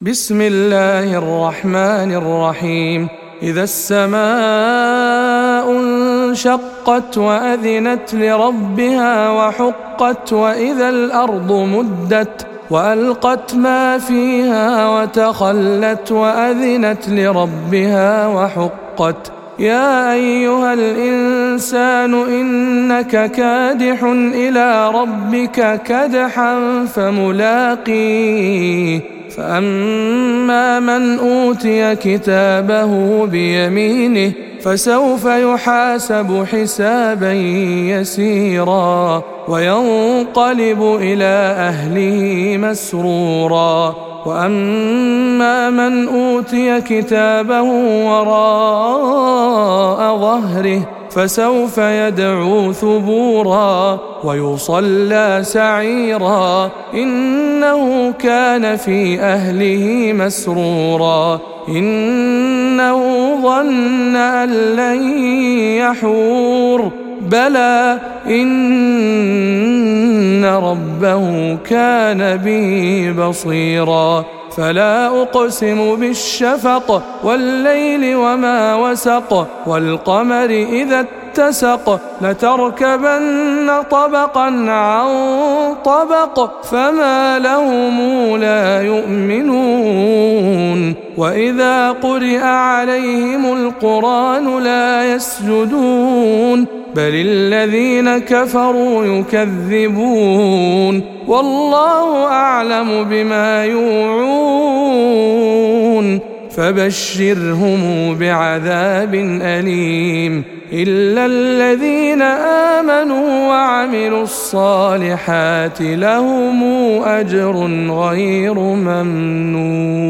بسم الله الرحمن الرحيم. إذا السماء انشقت وأذنت لربها وحقت وإذا الأرض مدت وألقت ما فيها وتخلت وأذنت لربها وحقت. يا أيها الإنسان إنك كادح إلى ربك كدحا فملاقيه. فأما من أوتي كتابه بيمينه فسوف يحاسب حسابا يسيرا وينقلب إلى أهله مسرورا. وأما من أوتي كتابه وراء ظهره فسوف يدعو ثبورا ويصلى سعيرا إنه كان في أهله مسرورا إنه ظن أن لن يحور بلى إن ربه كان به بصيرا. فلا أقسم بالشفق والليل وما وسق والقمر إذا اتسق لتركبن طبقا عن طبق فما لهم لا يؤمنون. وإذا قرئ عليهم القرآن لا يسجدون بل الذين كفروا يكذبون والله أعلم بما يوعون فبشرهم بعذاب أليم إلا الذين آمنوا وعملوا الصالحات لهم أجر غير ممنون.